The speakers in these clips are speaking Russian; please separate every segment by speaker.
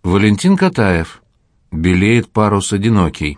Speaker 1: Валентин Катаев. «Белеет парус одинокий».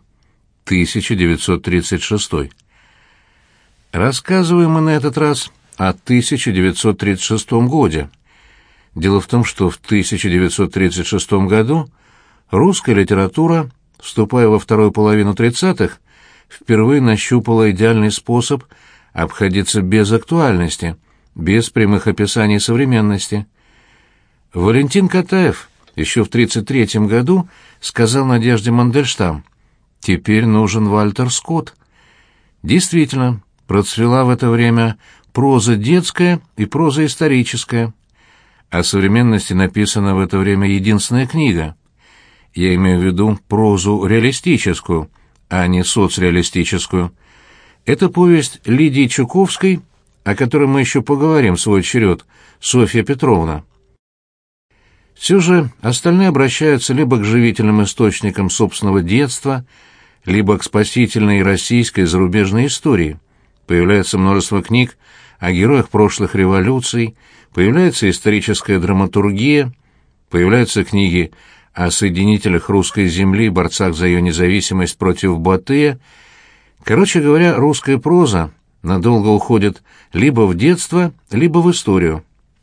Speaker 1: 1936. Рассказываем мы на этот раз о 1936 годе. Дело в том, что в 1936 году русская литература, вступая во вторую половину 30-х, впервые нащупала идеальный способ обходиться без актуальности, без прямых описаний современности. Валентин Катаев еще в 1933 году сказал Надежде Мандельштам: «Теперь нужен Вальтер Скотт». Действительно, процвела в это время проза детская и проза историческая. О современности написана в это время единственная книга. Я имею в виду прозу реалистическую, а не соцреалистическую. Это повесть Лидии Чуковской, о которой мы еще поговорим в свой черед, Софья Петровна. Все же остальные обращаются либо к живительным источникам собственного детства, либо к спасительной российской и зарубежной истории. Появляется множество книг о героях прошлых революций, появляется историческая драматургия, появляются книги о соединителях русской земли, борцах за ее независимость против Батыя. Короче говоря, русская проза надолго уходит либо в детство, либо в историю.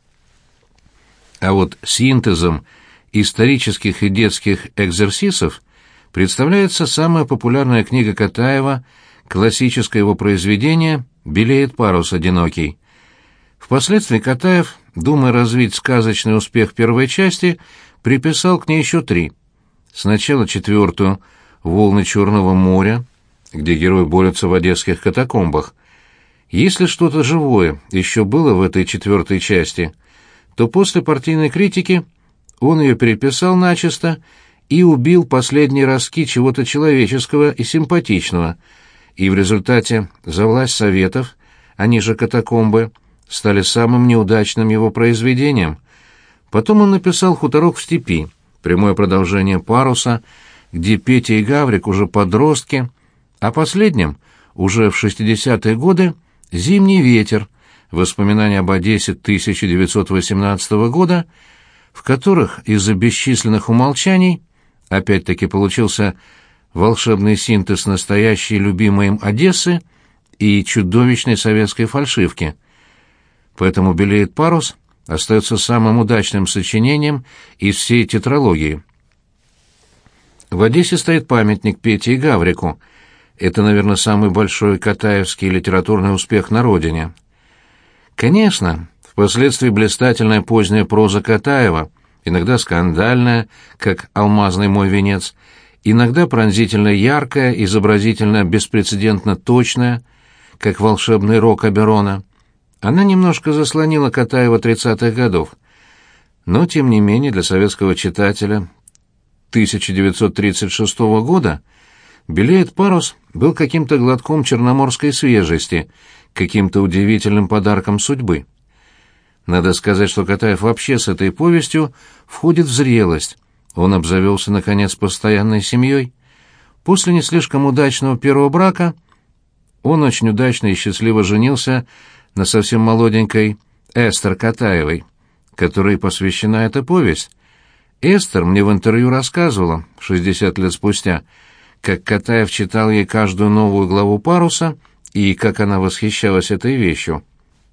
Speaker 1: А вот синтезом исторических и детских экзерсисов представляется самая популярная книга Катаева, классическое его произведение «Белеет парус одинокий». Впоследствии Катаев, думая развить сказочный успех первой части, приписал к ней еще 3. Сначала 4-ю «Волны Черного моря», где герой борется в одесских катакомбах. Если что-то живое еще было в этой 4-й части, то после партийной критики он ее переписал начисто и убил последние ростки чего-то человеческого и симпатичного, и в результате «За власть Советов», они же «Катакомбы», стали самым неудачным его произведением. Потом он написал «Хуторок в степи», прямое продолжение «Паруса», где Петя и Гаврик уже подростки, а последним, уже в 60-е годы, «Зимний ветер», воспоминания об Одессе 1918 года, в которых из-за бесчисленных умолчаний опять-таки получился волшебный синтез настоящей любимой им Одессы и чудовищной советской фальшивки. Поэтому «Белеет парус» остается самым удачным сочинением из всей тетралогии. В Одессе стоит памятник Пете и Гаврику. Это, наверное, самый большой катаевский литературный успех на родине. Конечно, впоследствии блистательная поздняя проза Катаева, иногда скандальная, как «Алмазный мой венец», иногда пронзительно яркая, изобразительно беспрецедентно точная, как «Волшебный рок Оберона». Она немножко заслонила Катаева 30-х годов. Но, тем не менее, для советского читателя 1936 года «Белеет парус» был каким-то глотком черноморской свежести, каким-то удивительным подарком судьбы. Надо сказать, что Катаев вообще с этой повестью входит в зрелость. Он обзавелся, наконец, постоянной семьей. После не слишком удачного первого брака он очень удачно и счастливо женился на совсем молоденькой Эстер Катаевой, которой посвящена эта повесть. Эстер мне в интервью рассказывала, 60 лет спустя, как Катаев читал ей каждую новую главу «Паруса» и как она восхищалась этой вещью.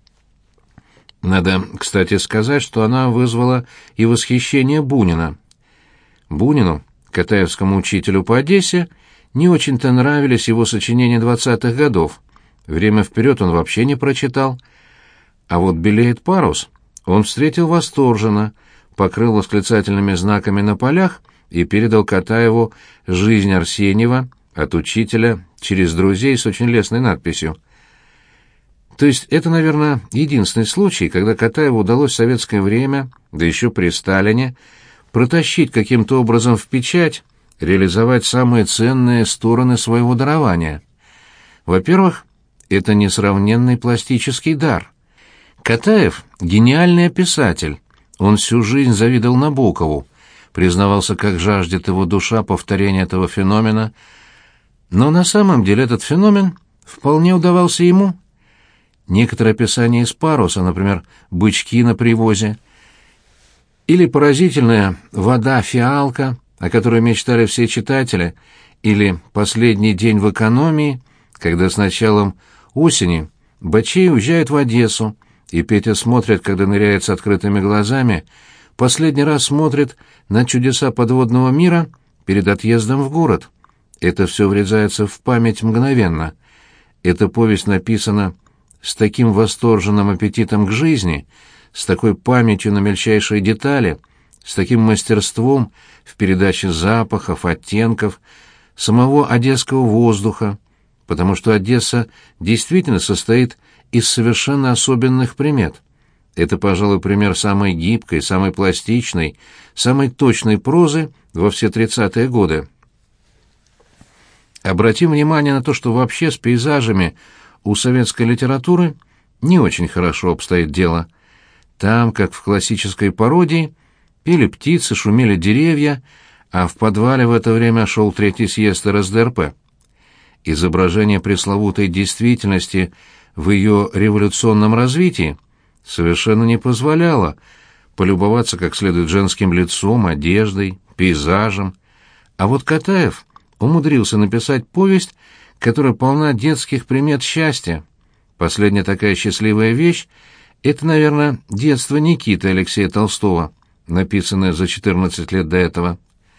Speaker 1: Надо, кстати, сказать, что она вызвала и восхищение Бунина. Бунину, катаевскому учителю по Одессе, не очень-то нравились его сочинения 20-х годов. «Время вперед» он вообще не прочитал. А вот «Белеет парус» он встретил восторженно, покрыл восклицательными знаками на полях и передал Катаеву «Жизнь Арсеньева» от учителя через друзей с очень лестной надписью. То есть это, наверное, единственный случай, когда Катаеву удалось в советское время, да еще при Сталине, протащить каким-то образом в печать, реализовать самые ценные стороны своего дарования. Во-первых, это несравненный пластический дар. Катаев — гениальный писатель. Он всю жизнь завидовал Набокову, признавался, как жаждет его душа повторения этого феномена, но на самом деле этот феномен вполне удавался ему. Некоторые описания из «Паруса», например, «Бычки на привозе», Или поразительная «Вода-фиалка», о которой мечтали все читатели, или «Последний день в экономии», когда с началом осени Бачей уезжает в Одессу, и Петя смотрит, когда ныряет с открытыми глазами, последний раз смотрит на чудеса подводного мира перед отъездом в город. Это все врезается в память мгновенно. Эта повесть написана с таким восторженным аппетитом к жизни, с такой памятью на мельчайшие детали, с таким мастерством в передаче запахов, оттенков, самого одесского воздуха, потому что Одесса действительно состоит из совершенно особенных примет. Это, пожалуй, пример самой гибкой, самой пластичной, самой точной прозы во все 30-е годы. Обратим внимание на то, что вообще с пейзажами у советской литературы не очень хорошо обстоит дело. Там, как в классической пародии, пели птицы, шумели деревья, а в подвале в это время шел третий съезд РСДРП. Изображение пресловутой действительности в ее революционном развитии совершенно не позволяло полюбоваться как следует женским лицом, одеждой, пейзажем. А вот Катаев умудрился написать повесть, которая полна детских примет счастья. Последняя такая счастливая вещь — это, наверное, «Детство Никиты» Алексея Толстого, написанное за 14 лет до этого.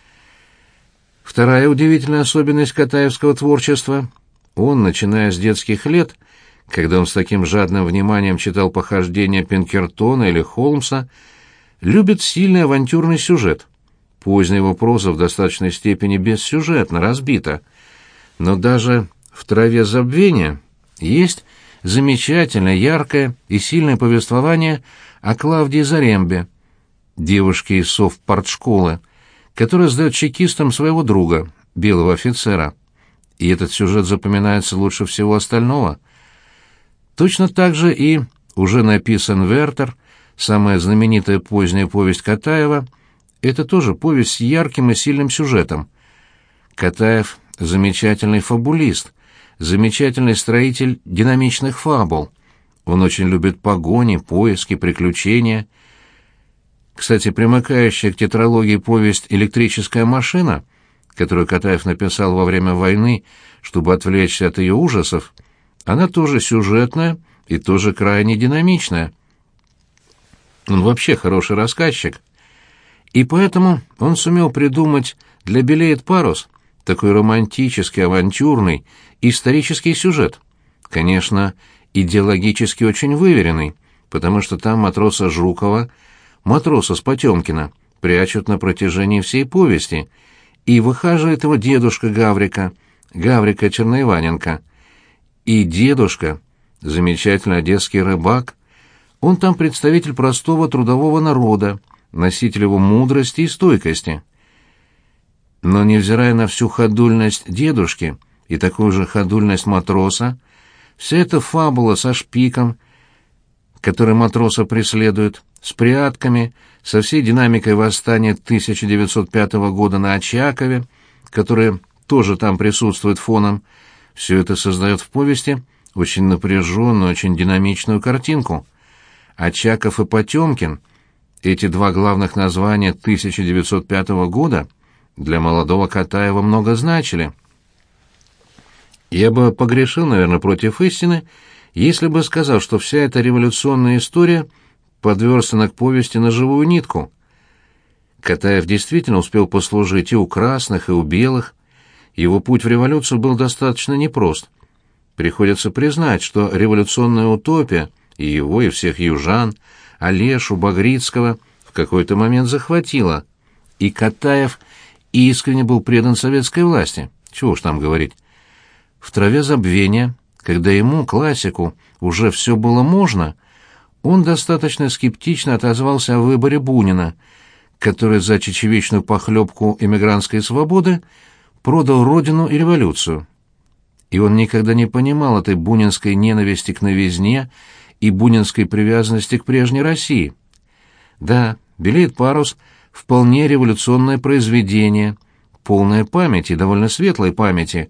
Speaker 1: Вторая удивительная особенность катаевского творчества — он, начиная с детских лет, когда он с таким жадным вниманием читал похождения Пинкертона или Холмса, любит сильный авантюрный сюжет. Поздняя его проза в достаточной степени бессюжетна, разбита. Но даже в «Траве забвения» есть замечательное, яркое и сильное повествование о Клавдии Зарембе, девушке из совпартшколы, которая сдает чекистам своего друга, белого офицера. И этот сюжет запоминается лучше всего остального. Точно так же и уже написан «Вертер», самая знаменитая поздняя повесть Катаева, это тоже повесть с ярким и сильным сюжетом. Катаев — замечательный фабулист, замечательный строитель динамичных фабул. Он очень любит погони, поиски, приключения. Кстати, примыкающая к тетралогии повесть «Электрическая машина», которую Катаев написал во время войны, чтобы отвлечься от ее ужасов, она тоже сюжетная и тоже крайне динамичная. Он вообще хороший рассказчик. И поэтому он сумел придумать для «Белеет парус» такой романтический, авантюрный, исторический сюжет. Конечно, идеологически очень выверенный, потому что там матроса Жукова, матроса с Потемкина, прячут на протяжении всей повести, и выхаживает его дедушка Гаврика, Гаврика Черноиваненко. И дедушка, замечательный одесский рыбак, он там представитель простого трудового народа, носитель его мудрости и стойкости. Но невзирая на всю ходульность дедушки и такую же ходульность матроса, вся эта фабула со шпиком, который матроса преследует, с прятками, со всей динамикой восстания 1905 года на Очакове, которое тоже там присутствует фоном, все это создает в повести очень напряженную, очень динамичную картинку. Очаков и Потемкин, эти два главных названия 1905 года, для молодого Катаева много значили. Я бы погрешил, наверное, против истины, если бы сказал, что вся эта революционная история подверстана к повести на живую нитку. Катаев действительно успел послужить и у красных, и у белых. Его путь в революцию был достаточно непрост. Приходится признать, что революционная утопия и его, и всех южан, Олешу, Багрицкого в какой-то момент захватила, и Катаев искренне был предан советской власти, чего уж там говорить. В «Траве забвения», когда ему, классику, уже все было можно, он достаточно скептично отозвался о выборе Бунина, который за чечевичную похлебку эмигрантской свободы продал родину и революцию. И он никогда не понимал этой бунинской ненависти к новизне и бунинской привязанности к прежней России. Да, «Белеет парус» — вполне революционное произведение, полное памяти, довольно светлой памяти,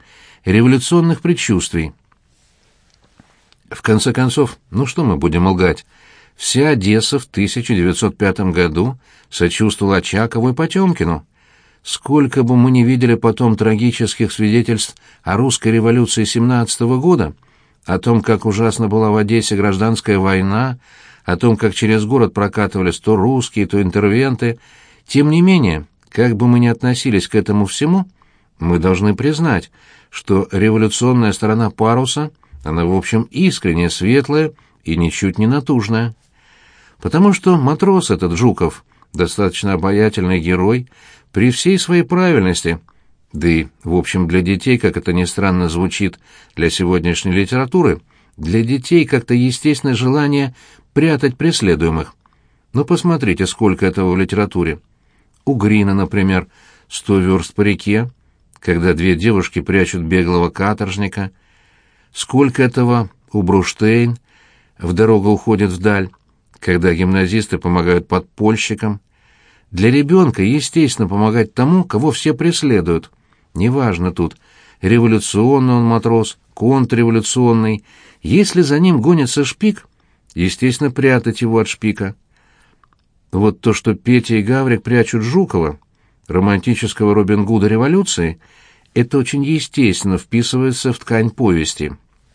Speaker 1: революционных предчувствий. В конце концов, ну что мы будем лгать? Вся Одесса в 1905 году сочувствовала Очакову и Потемкину. Сколько бы мы ни видели потом трагических свидетельств о русской революции 17-го года, о том, как ужасно была в Одессе гражданская война, о том, как через город прокатывались то русские, то интервенты, тем не менее, как бы мы ни относились к этому всему, мы должны признать, что революционная сторона паруса, она в общем искренне светлая и ничуть не натужная. Потому что матрос этот Жуков, достаточно обаятельный герой, при всей своей правильности, да и, в общем, для детей, как это ни странно звучит для сегодняшней литературы, для детей как-то естественное желание прятать преследуемых. Но посмотрите, сколько этого в литературе. У Грина, например, «100 верст по реке», когда две девушки прячут беглого каторжника. Сколько этого у Бруштейн, «В дорога уходит вдаль», когда гимназисты помогают подпольщикам. Для ребенка естественно помогать тому, кого все преследуют. Неважно тут, революционный он матрос, контрреволюционный. Если за ним гонится шпик, естественно, прятать его от шпика. Вот то, что Петя и Гаврик прячут Жукова, романтического Робин Гуда революции, это очень естественно вписывается в ткань повести.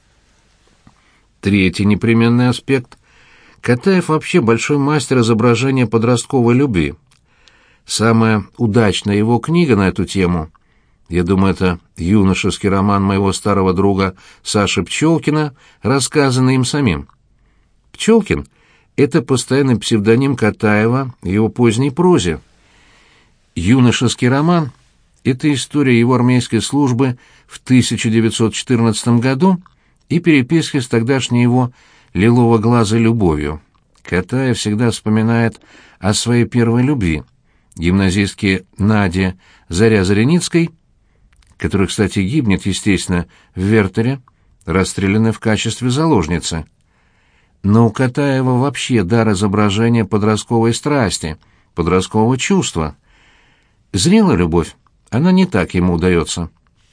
Speaker 1: Третий непременный аспект. Катаев вообще большой мастер изображения подростковой любви. Самая удачная его книга на эту тему, я думаю, это юношеский роман моего старого друга Саши Пчелкина, рассказанный им самим. Пчелкин — это постоянный псевдоним Катаева в его поздней прозе. Юношеский роман — это история его армейской службы в 1914 году и переписки с тогдашней его лилово-глазой любовью. Катаев всегда вспоминает о своей первой любви, гимназистке Наде Заря-Зареницкой, которая, кстати, гибнет, естественно, в Вертере, расстрелянной в качестве заложницы. Но у Катаева вообще дар изображения подростковой страсти, подросткового чувства. Зрелая любовь, она не так ему удается.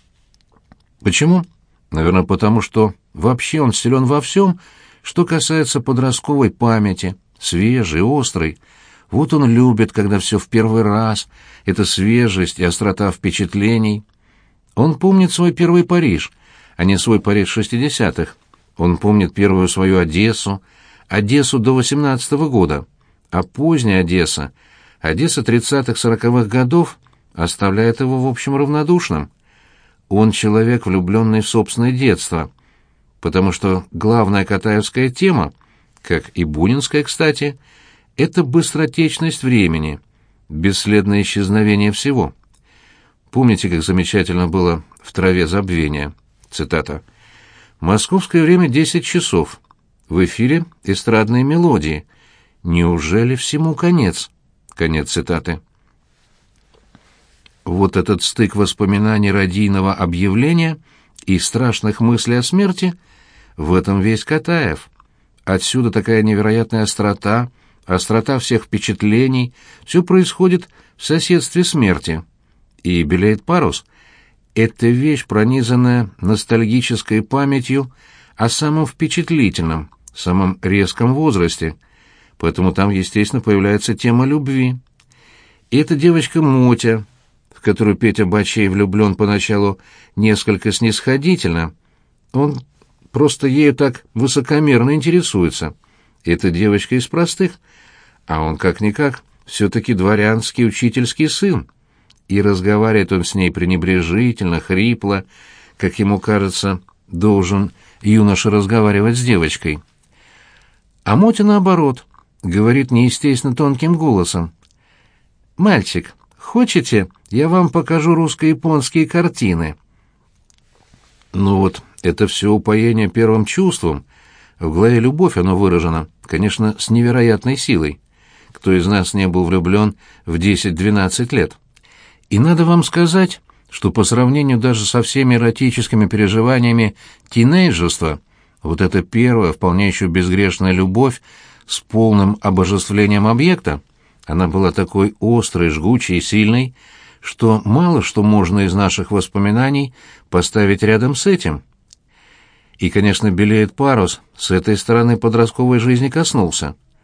Speaker 1: Почему? Наверное, потому что вообще он силен во всем, что касается подростковой памяти, свежей, острой. Вот он любит, когда все в первый раз, это свежесть и острота впечатлений. Он помнит свой первый Париж, а не свой Париж 60-х. Он помнит первую свою Одессу, Одессу до 18-го года, а поздняя Одесса, Одесса 30-х-40-х годов, оставляет его, в общем, равнодушным. Он человек, влюбленный в собственное детство, потому что главная катаевская тема, как и бунинская, кстати, это быстротечность времени, бесследное исчезновение всего. Помните, как замечательно было в «Траве забвения»? Цитата. «Московское время 10 часов. В эфире эстрадные мелодии. Неужели всему конец?» Конец цитаты. Вот этот стык воспоминаний радийного объявления и страшных мыслей о смерти — в этом весь Катаев. Отсюда такая невероятная острота, острота всех впечатлений, все происходит в соседстве смерти. И «Белеет парус» — это вещь, пронизанная ностальгической памятью о самом впечатлительном, самом резком возрасте, поэтому там, естественно, появляется тема любви. И эта девочка Мотя, в которую Петя Бачей влюблен поначалу несколько снисходительно, он просто ею так высокомерно интересуется. Эта девочка из простых, а он как-никак все-таки дворянский учительский сын. И разговаривает он с ней пренебрежительно, хрипло, как ему кажется, должен юноша разговаривать с девочкой. А Мотя, наоборот, говорит неестественно тонким голосом. «Мальчик, хочете, я вам покажу русско-японские картины?» Ну вот, это все упоение первым чувством. В главе «Любовь» оно выражено, конечно, с невероятной силой. Кто из нас не был влюблен в 10-12 лет? И надо вам сказать, что по сравнению даже со всеми эротическими переживаниями тинейджерства, вот эта первая, вполне еще безгрешная любовь с полным обожествлением объекта, она была такой острой, жгучей и сильной, что мало что можно из наших воспоминаний поставить рядом с этим. И, конечно, «Белеет парус» с этой стороны подростковой жизни коснулся.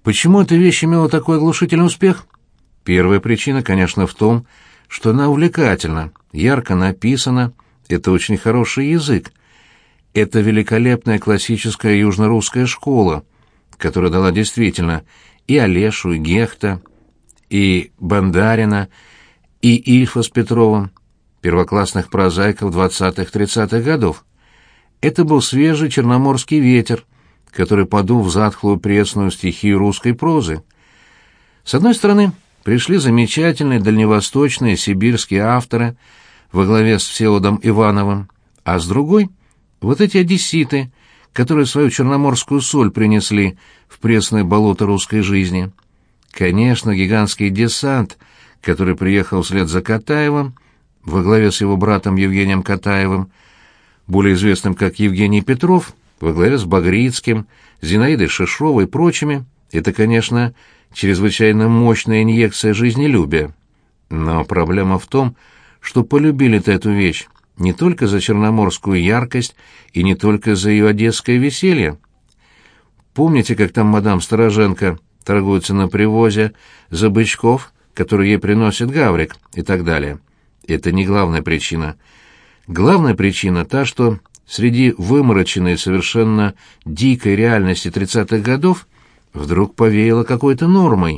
Speaker 1: Почему эта вещь имела такой оглушительный успех? Первая причина, конечно, в том, что она увлекательна, ярко написана, это очень хороший язык. Это великолепная классическая южно-русская школа, которая дала действительно и Олешу, и Гехта, и Бандарина, и Ильфа с Петровым, первоклассных прозаиков 20-30-х годов. Это был свежий черноморский ветер, который подул в затхлую пресную стихию русской прозы. С одной стороны, пришли замечательные дальневосточные сибирские авторы во главе с Всеволодом Ивановым, а с другой — вот эти одесситы, которые свою черноморскую соль принесли в пресное болото русской жизни. Конечно, гигантский десант, который приехал вслед за Катаевым, во главе с его братом Евгением Катаевым, более известным как Евгений Петров, во главе с Багрицким, Зинаидой Шишовой и прочими, это, конечно, чрезвычайно мощная инъекция жизнелюбия. Но проблема в том, что полюбили-то эту вещь не только за черноморскую яркость и не только за ее одесское веселье. Помните, как там мадам Стороженко торгуется на привозе за бычков, которые ей приносит Гаврик, и так далее? Это не главная причина. Главная причина та, что среди вымороченной совершенно дикой реальности 30-х годов вдруг повеяло какой-то нормой.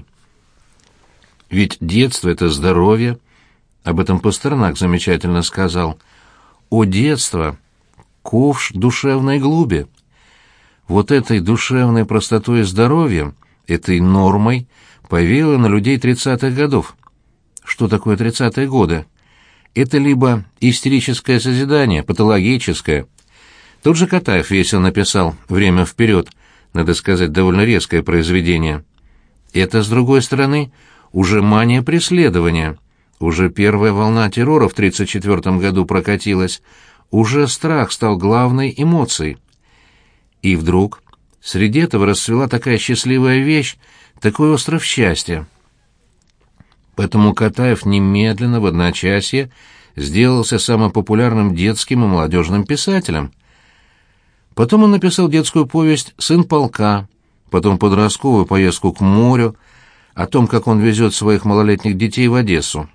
Speaker 1: Ведь детство — это здоровье. Об этом Пастернак замечательно сказал. «О, детство! Ковш душевной глуби!» Вот этой душевной простотой и здоровьем, этой нормой, повеяло на людей 30-х годов. Что такое 30-е годы? Это либо истерическое созидание, патологическое. Тот же Катаев весело написал «Время вперед», надо сказать, довольно резкое произведение. Это, с другой стороны, уже мания преследования. Уже первая волна террора в 1934 году прокатилась. Уже страх стал главной эмоцией. И вдруг среди этого расцвела такая счастливая вещь, такой остров счастья. Поэтому Катаев немедленно в одночасье сделался самым популярным детским и молодежным писателем. Потом он написал детскую повесть «Сын полка», потом подростковую поездку к морю, о том, как он везет своих малолетних детей в Одессу.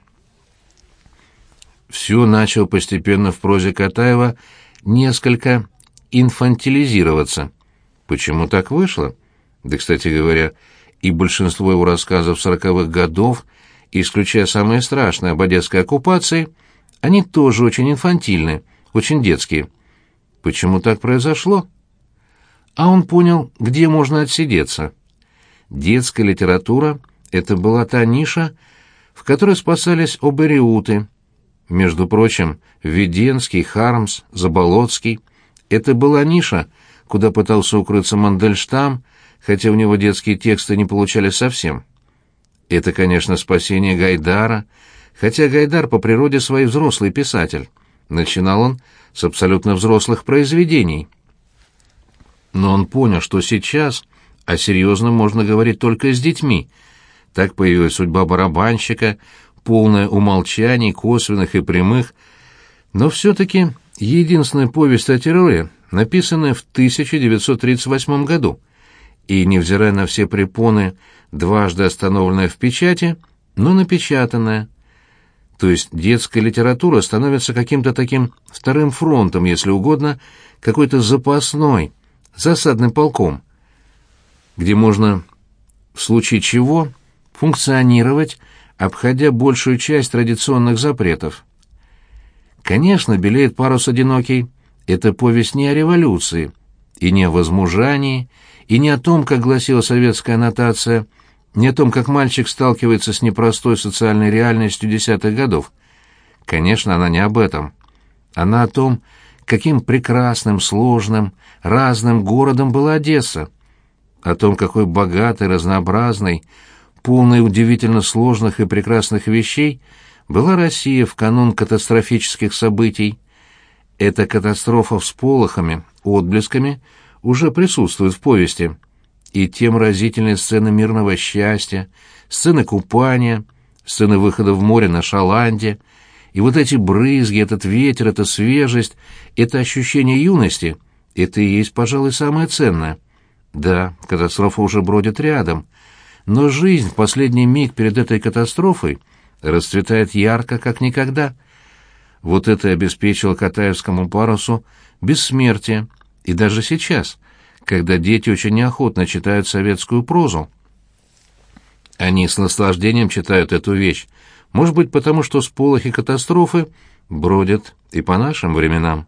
Speaker 1: Все начало постепенно в прозе Катаева несколько инфантилизироваться. Почему так вышло? Да, кстати говоря, и большинство его рассказов 40-х годов, исключая самые страшные об одесской оккупации, они тоже очень инфантильны, очень детские. Почему так произошло? А он понял, где можно отсидеться. Детская литература — это была та ниша, в которой спасались обереуты. Между прочим, Введенский, Хармс, Заболоцкий — это была ниша, куда пытался укрыться Мандельштам, хотя у него детские тексты не получались совсем. Это, конечно, спасение Гайдара, хотя Гайдар по природе своей взрослый писатель. Начинал он с абсолютно взрослых произведений. Но он понял, что сейчас о серьезном можно говорить только с детьми. Так появилась «Судьба барабанщика», полная умолчаний, косвенных и прямых, но все-таки единственная повесть о терроре, написанная в 1938 году, и, невзирая на все препоны, дважды остановленная в печати, но напечатанная. То есть детская литература становится каким-то таким вторым фронтом, если угодно, какой-то запасной, засадным полком, где можно, в случае чего, функционировать, обходя большую часть традиционных запретов. Конечно, «Белеет парус одинокий» — это повесть не о революции, и не о возмужании, и не о том, как гласила советская аннотация, не о том, как мальчик сталкивается с непростой социальной реальностью десятых годов. Конечно, она не об этом. Она о том, каким прекрасным, сложным, разным городом была Одесса, о том, какой богатой, разнообразной, полной удивительно сложных и прекрасных вещей была Россия в канун катастрофических событий. Эта катастрофа всполохами, отблесками уже присутствует в повести. И тем разительные сцены мирного счастья, сцены купания, сцены выхода в море на шаланде, и вот эти брызги, этот ветер, эта свежесть, это ощущение юности — это и есть, пожалуй, самое ценное. Да, катастрофа уже бродит рядом — но жизнь в последний миг перед этой катастрофой расцветает ярко, как никогда. Вот это и обеспечило Катаевскому парусу бессмертие, и даже сейчас, когда дети очень неохотно читают советскую прозу. Они с наслаждением читают эту вещь, может быть, потому что сполохи катастрофы бродят и по нашим временам.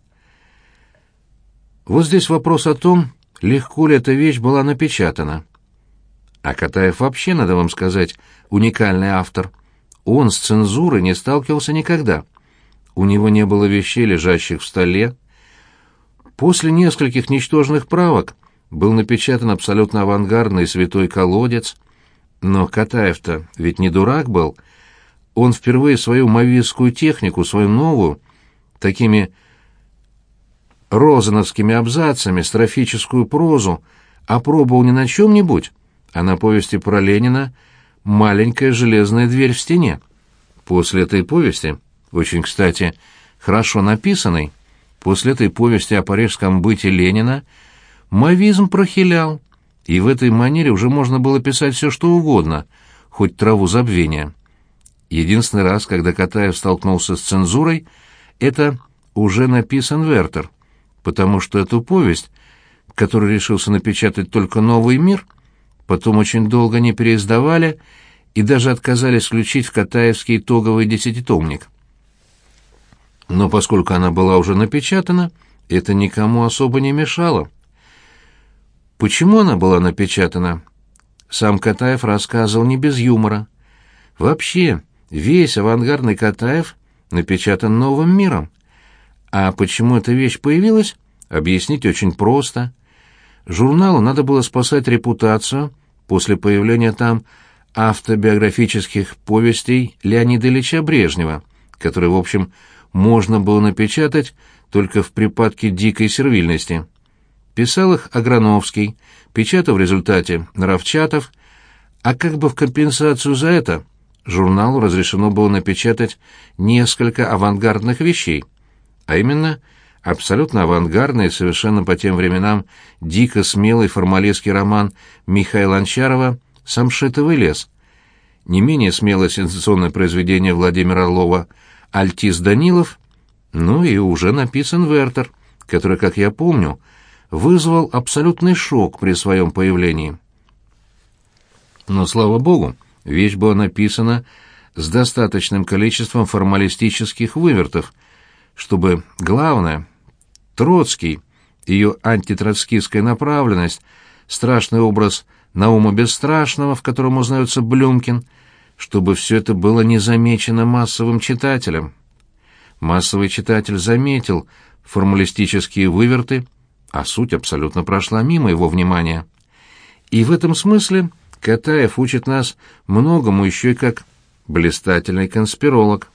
Speaker 1: Вот здесь вопрос о том, легко ли эта вещь была напечатана. А Катаев вообще, надо вам сказать, уникальный автор. Он с цензурой не сталкивался никогда. У него не было вещей, лежащих в столе. После нескольких ничтожных правок был напечатан абсолютно авангардный «Святой колодец». Но Катаев-то ведь не дурак был. Он впервые свою мавистскую технику, свою новую, такими розановскими абзацами, строфическую прозу опробовал не на чем-нибудь, а на повести про Ленина «Маленькая железная дверь в стене». После этой повести, очень, кстати, хорошо написанной, после этой повести о парижском быте Ленина, мавизм прохилял, и в этой манере уже можно было писать все, что угодно, хоть траву забвения. Единственный раз, когда Катаев столкнулся с цензурой, это уже написан Вертер, потому что эту повесть, которую решился напечатать только «Новый мир», потом очень долго не переиздавали и даже отказались включить в Катаевский итоговый десятитомник. Но поскольку она была уже напечатана, это никому особо не мешало. Почему она была напечатана? Сам Катаев рассказывал не без юмора. Вообще, весь авангардный Катаев напечатан «Новым миром». А почему эта вещь появилась, объяснить очень просто. Журналу надо было спасать репутацию после появления там автобиографических повестей Леонида Ильича Брежнева, которые, в общем, можно было напечатать только в припадке дикой сервильности. Писал их Аграновский, печатал в результате Нравчатов, а как бы в компенсацию за это журналу разрешено было напечатать несколько авангардных вещей, а именно абсолютно авангардный и совершенно по тем временам дико смелый формалистский роман Михаила Анчарова «Самшитовый лес», не менее смелое сенсационное произведение Владимира Орлова «Альтис Данилов», ну и уже написан Вертер, который, как я помню, вызвал абсолютный шок при своем появлении. Но, слава богу, вещь была написана с достаточным количеством формалистических вывертов, чтобы, главное, Троцкий, ее антитроцкистская направленность, страшный образ Наума Бесстрашного, в котором узнается Блюмкин, чтобы все это было не замечено массовым читателем. Массовый читатель заметил формалистические выверты, а суть абсолютно прошла мимо его внимания. И в этом смысле Катаев учит нас многому еще и как блистательный конспиролог.